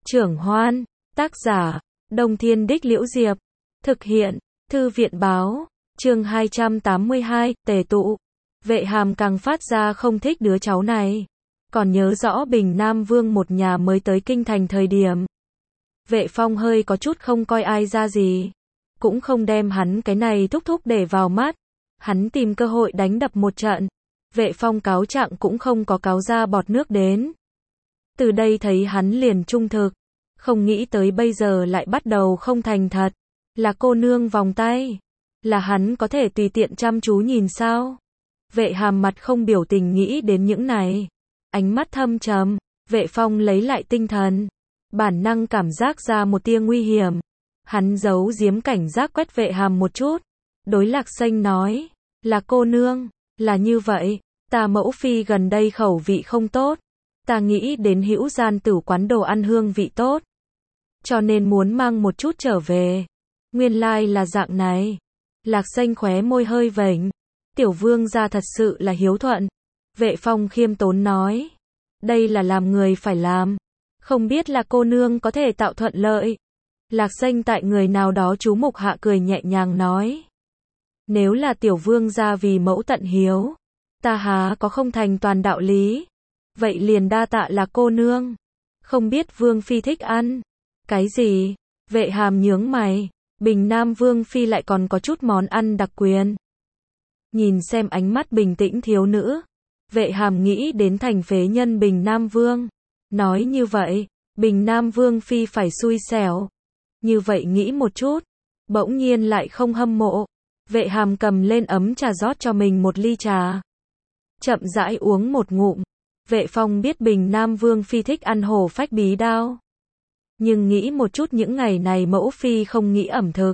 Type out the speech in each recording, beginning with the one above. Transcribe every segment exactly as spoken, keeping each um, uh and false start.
Trưởng Hoan, tác giả, Đông Thiên Đích Liễu Diệp, thực hiện, Thư viện báo, chương hai trăm tám mươi hai, tề tụ. Vệ Hàm càng phát ra không thích đứa cháu này. Còn nhớ rõ Bình Nam Vương một nhà mới tới kinh thành thời điểm. Vệ Phong hơi có chút không coi ai ra gì. Cũng không đem hắn cái này thúc thúc để vào mắt. Hắn tìm cơ hội đánh đập một trận. Vệ Phong cáo trạng cũng không có cáo ra bọt nước đến. Từ đây thấy hắn liền trung thực. Không nghĩ tới bây giờ lại bắt đầu không thành thật. Là cô nương vòng tay. Là hắn có thể tùy tiện chăm chú nhìn sao? Vệ Hàm mặt không biểu tình nghĩ đến những này. Ánh mắt thâm trầm. Vệ Phong lấy lại tinh thần. Bản năng cảm giác ra một tia nguy hiểm. Hắn giấu giếm cảnh giác quét Vệ Hàm một chút. Đối Lạc Xanh nói. Là cô nương. Là như vậy. Ta mẫu phi gần đây khẩu vị không tốt. Ta nghĩ đến Hữu Gian Tử quán đồ ăn hương vị tốt. Cho nên muốn mang một chút trở về. Nguyên lai là dạng này. Lạc Xanh khóe môi hơi vểnh. Tiểu vương gia thật sự là hiếu thuận. Vệ Phong khiêm tốn nói. Đây là làm người phải làm. Không biết là cô nương có thể tạo thuận lợi. Lạc Xanh tại người nào đó chú mục hạ cười nhẹ nhàng nói. Nếu là tiểu vương gia vì mẫu tận hiếu. Ta há có không thành toàn đạo lý. Vậy liền đa tạ là cô nương. Không biết vương phi thích ăn. Cái gì? Vệ Hàm nhướng mày. Bình Nam Vương phi lại còn có chút món ăn đặc quyền. Nhìn xem ánh mắt bình tĩnh thiếu nữ. Vệ Hàm nghĩ đến thành phế nhân Bình Nam Vương. Nói như vậy, Bình Nam Vương phi phải xui xẻo. Như vậy nghĩ một chút. Bỗng nhiên lại không hâm mộ. Vệ Hàm cầm lên ấm trà rót cho mình một ly trà. Chậm rãi uống một ngụm. Vệ Phong biết Bình Nam Vương phi thích ăn hổ phách bí đao. Nhưng nghĩ một chút những ngày này mẫu phi không nghĩ ẩm thực.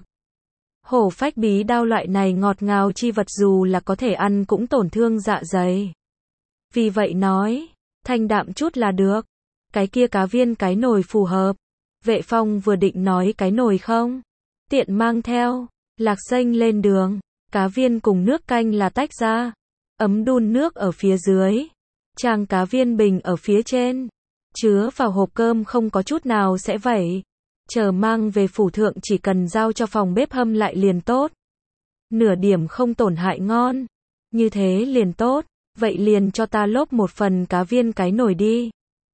Hổ phách bí đao loại này ngọt ngào chi vật dù là có thể ăn cũng tổn thương dạ dày. Vì vậy nói, thanh đạm chút là được. Cái kia cá viên cái nồi phù hợp. Vệ Phong vừa định nói cái nồi không. Tiện mang theo. Lạc Xanh lên đường. Cá viên cùng nước canh là tách ra. Ấm đun nước ở phía dưới. Trang cá viên bình ở phía trên. Chứa vào hộp cơm không có chút nào sẽ vẩy. Chờ mang về phủ thượng chỉ cần giao cho phòng bếp hâm lại liền tốt. Nửa điểm không tổn hại ngon. Như thế liền tốt. Vậy liền cho ta lốp một phần cá viên cái nồi đi.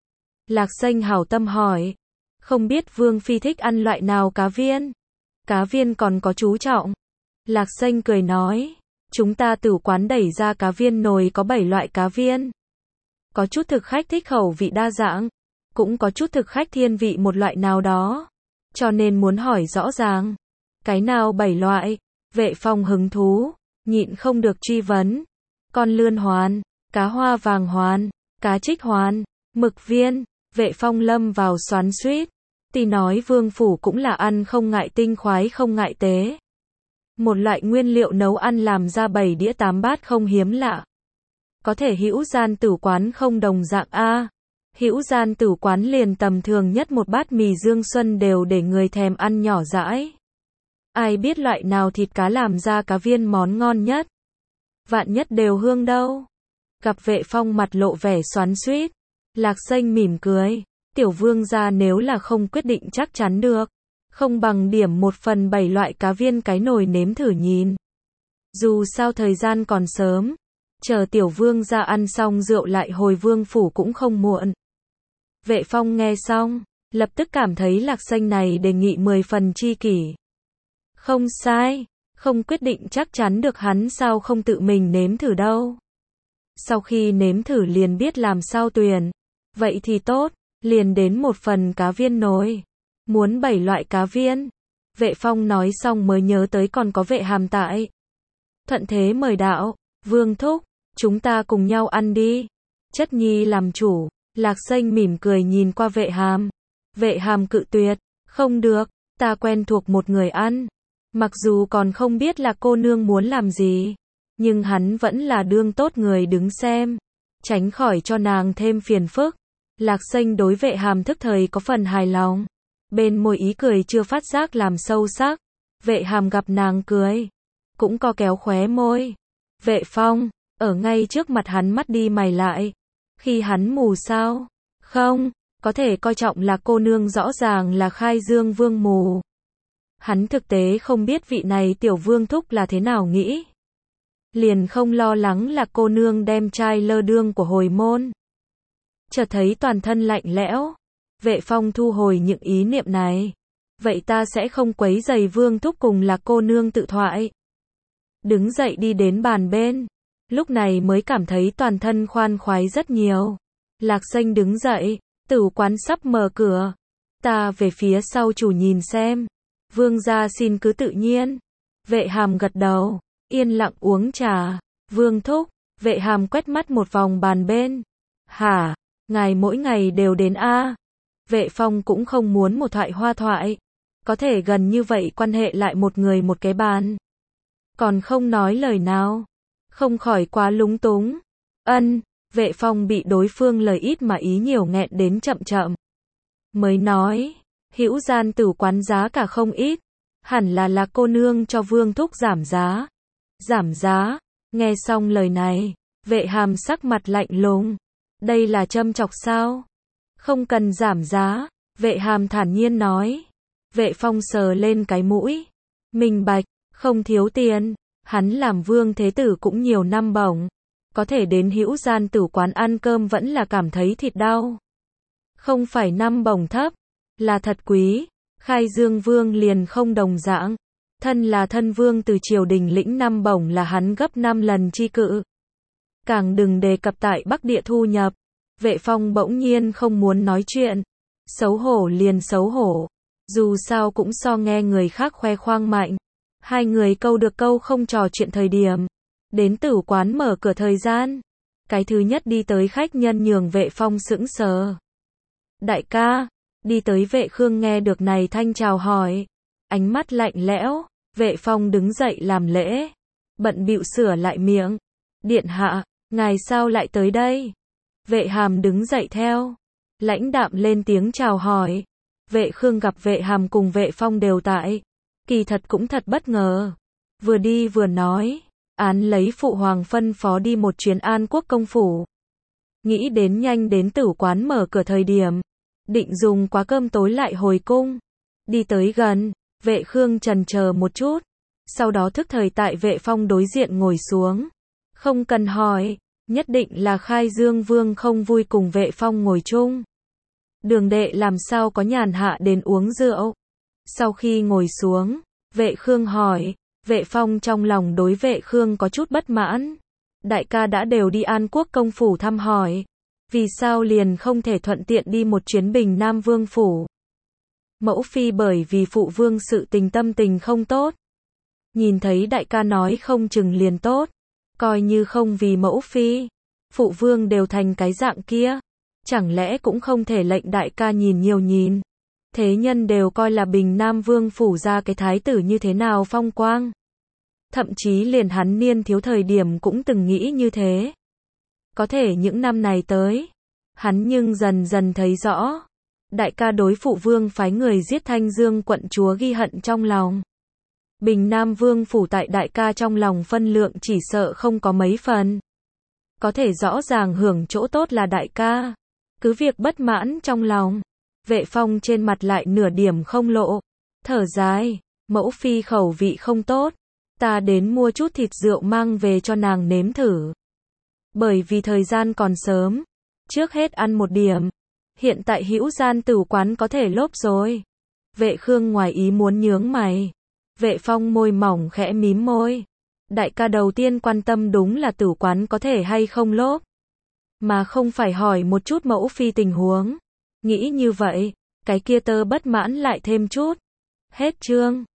Lạc Xanh hảo tâm hỏi. Không biết Vương phi thích ăn loại nào cá viên? Cá viên còn có chú trọng. Lạc Xanh cười nói. Chúng ta tử quán đẩy ra cá viên nồi có bảy loại cá viên. Có chút thực khách thích khẩu vị đa dạng. Cũng có chút thực khách thiên vị một loại nào đó. Cho nên muốn hỏi rõ ràng. Cái nào bảy loại? Vệ Phong hứng thú. Nhịn không được truy vấn. Con lươn hoàn. Cá hoa vàng hoàn. Cá trích hoàn. Mực viên. Vệ Phong lâm vào xoắn xuýt. Tỷ nói vương phủ cũng là ăn không ngại tinh khoái không ngại tế. Một loại nguyên liệu nấu ăn làm ra bảy đĩa tám bát không hiếm lạ. Có thể Hữu Gian Tử quán không đồng dạng a. Hữu Gian Tử quán liền tầm thường nhất một bát mì dương xuân đều để người thèm ăn nhỏ dãi. Ai biết loại nào thịt cá làm ra cá viên món ngon nhất. Vạn nhất đều hương đâu. Gặp Vệ Phong mặt lộ vẻ xoắn xuýt. Lạc Xanh mỉm cười. Tiểu vương gia nếu là không quyết định chắc chắn được. Không bằng điểm một phần bảy loại cá viên cái nồi nếm thử nhìn. Dù sao thời gian còn sớm. Chờ tiểu vương gia ăn xong rượu lại hồi vương phủ cũng không muộn. Vệ Phong nghe xong. Lập tức cảm thấy Lạc Xanh này đề nghị mười phần chi kỷ. Không sai. Không quyết định chắc chắn được hắn sao không tự mình nếm thử đâu. Sau khi nếm thử liền biết làm sao tuyển. Vậy thì tốt. Liền đến một phần cá viên nồi. Muốn bảy loại cá viên. Vệ Phong nói xong mới nhớ tới còn có Vệ Hàm tại. Thuận thế mời đạo. Vương thúc. Chúng ta cùng nhau ăn đi. Chất nhi làm chủ. Lạc Xanh mỉm cười nhìn qua Vệ Hàm. Vệ Hàm cự tuyệt. Không được. Ta quen thuộc một người ăn. Mặc dù còn không biết là cô nương muốn làm gì. Nhưng hắn vẫn là đương tốt người đứng xem. Tránh khỏi cho nàng thêm phiền phức. Lạc Xanh đối Vệ Hàm thức thời có phần hài lòng. Bên môi ý cười chưa phát giác làm sâu sắc. Vệ Hàm gặp nàng cười. Cũng co kéo khóe môi. Vệ Phong. Ở ngay trước mặt hắn mắt đi mày lại. Khi hắn mù sao? Không. có thể coi trọng là cô nương rõ ràng là Khai Dương Vương mù. Hắn thực tế không biết vị này tiểu vương thúc là thế nào nghĩ. Liền không lo lắng là cô nương đem trai lơ đương của hồi môn. Chợt thấy toàn thân lạnh lẽo, Vệ Phong thu hồi những ý niệm này. Vậy ta sẽ không quấy rầy vương thúc cùng là cô nương tự thoại. Đứng dậy đi đến bàn bên, lúc này mới cảm thấy toàn thân khoan khoái rất nhiều. Lạc Xanh đứng dậy, tử quán sắp mở cửa. Ta về phía sau chủ nhìn xem. Vương gia xin cứ tự nhiên. Vệ Hàm gật đầu, yên lặng uống trà. Vương thúc, Vệ Hàm quét mắt một vòng bàn bên. Hả, ngài mỗi ngày đều đến a? Vệ Phong cũng không muốn một thoại hoa thoại. Có thể gần như vậy quan hệ lại một người một cái bàn. Còn không nói lời nào. Không khỏi quá lúng túng. Ân, Vệ Phong bị đối phương lời ít mà ý nhiều nghẹn đến chậm chậm. Mới nói, hữu gian tử quán giá cả không ít. Hẳn là là cô nương cho vương thúc giảm giá. Giảm giá, nghe xong lời này, Vệ Hàm sắc mặt lạnh lùng. Đây là châm chọc sao? Không cần giảm giá, Vệ Hàm thản nhiên nói. Vệ Phong sờ lên cái mũi. Minh bạch, không thiếu tiền. Hắn làm vương thế tử cũng nhiều năm bổng. Có thể đến hữu gian tử quán ăn cơm vẫn là cảm thấy thịt đau. Không phải năm bổng thấp, là thật quý. Khai Dương Vương liền không đồng dạng. Thân là thân vương từ triều đình lĩnh năm bổng là hắn gấp năm lần chi cự. Càng đừng đề cập tại Bắc Địa thu nhập. Vệ Phong bỗng nhiên không muốn nói chuyện. Xấu hổ liền xấu hổ. Dù sao cũng so nghe người khác khoe khoang mạnh. Hai người câu được câu không trò chuyện thời điểm. Đến tử quán mở cửa thời gian. Cái thứ nhất đi tới khách nhân nhường Vệ Phong sững sờ. Đại ca, đi tới Vệ Khương nghe được này thanh chào hỏi. Ánh mắt lạnh lẽo, Vệ Phong đứng dậy làm lễ. Bận bịu sửa lại miệng. Điện hạ, ngài sao lại tới đây? Vệ Hàm đứng dậy theo. Lãnh đạm lên tiếng chào hỏi. Vệ Khương gặp Vệ Hàm cùng Vệ Phong đều tại. Kỳ thật cũng thật bất ngờ. Vừa đi vừa nói. Án lấy phụ hoàng phân phó đi một chuyến An Quốc công phủ. Nghĩ đến nhanh đến tử quán mở cửa thời điểm. Định dùng quá cơm tối lại hồi cung. Đi tới gần, Vệ Khương chần chờ một chút. Sau đó thức thời tại Vệ Phong đối diện ngồi xuống. Không cần hỏi, nhất định là Khai Dương Vương không vui cùng Vệ Phong ngồi chung. Đường đệ làm sao có nhàn hạ đến uống rượu. Sau khi ngồi xuống, Vệ Khương hỏi. Vệ Phong trong lòng đối Vệ Khương có chút bất mãn. Đại ca đã đều đi An Quốc công phủ thăm hỏi. Vì sao liền không thể thuận tiện đi một chuyến Bình Nam Vương phủ? Mẫu phi bởi vì phụ vương sự tình tâm tình không tốt. Nhìn thấy đại ca nói không chừng liền tốt. Coi như không vì mẫu phi. Phụ vương đều thành cái dạng kia. Chẳng lẽ cũng không thể lệnh đại ca nhìn nhiều nhìn. Thế nhân đều coi là Bình Nam Vương phủ ra cái thái tử như thế nào phong quang. Thậm chí liền hắn niên thiếu thời điểm cũng từng nghĩ như thế. Có thể những năm này tới, hắn nhưng dần dần thấy rõ. Đại ca đối phụ vương phái người giết Thanh Dương quận chúa ghi hận trong lòng. Bình Nam Vương phủ tại đại ca trong lòng phân lượng chỉ sợ không có mấy phần. Có thể rõ ràng hưởng chỗ tốt là đại ca. Cứ việc bất mãn trong lòng. Vệ Phong trên mặt lại nửa điểm không lộ. Thở dài, mẫu phi khẩu vị không tốt. Ta đến mua chút thịt rượu mang về cho nàng nếm thử. Bởi vì thời gian còn sớm. Trước hết ăn một điểm. Hiện tại hữu gian tử quán có thể lốp rồi. Vệ Khương ngoài ý muốn nhướng mày. Vệ Phong môi mỏng khẽ mím môi. Đại ca đầu tiên quan tâm đúng là tử quán có thể hay không lốp. Mà không phải hỏi một chút mẫu phi tình huống. Nghĩ như vậy, cái kia tơ bất mãn lại thêm chút. Hết chương.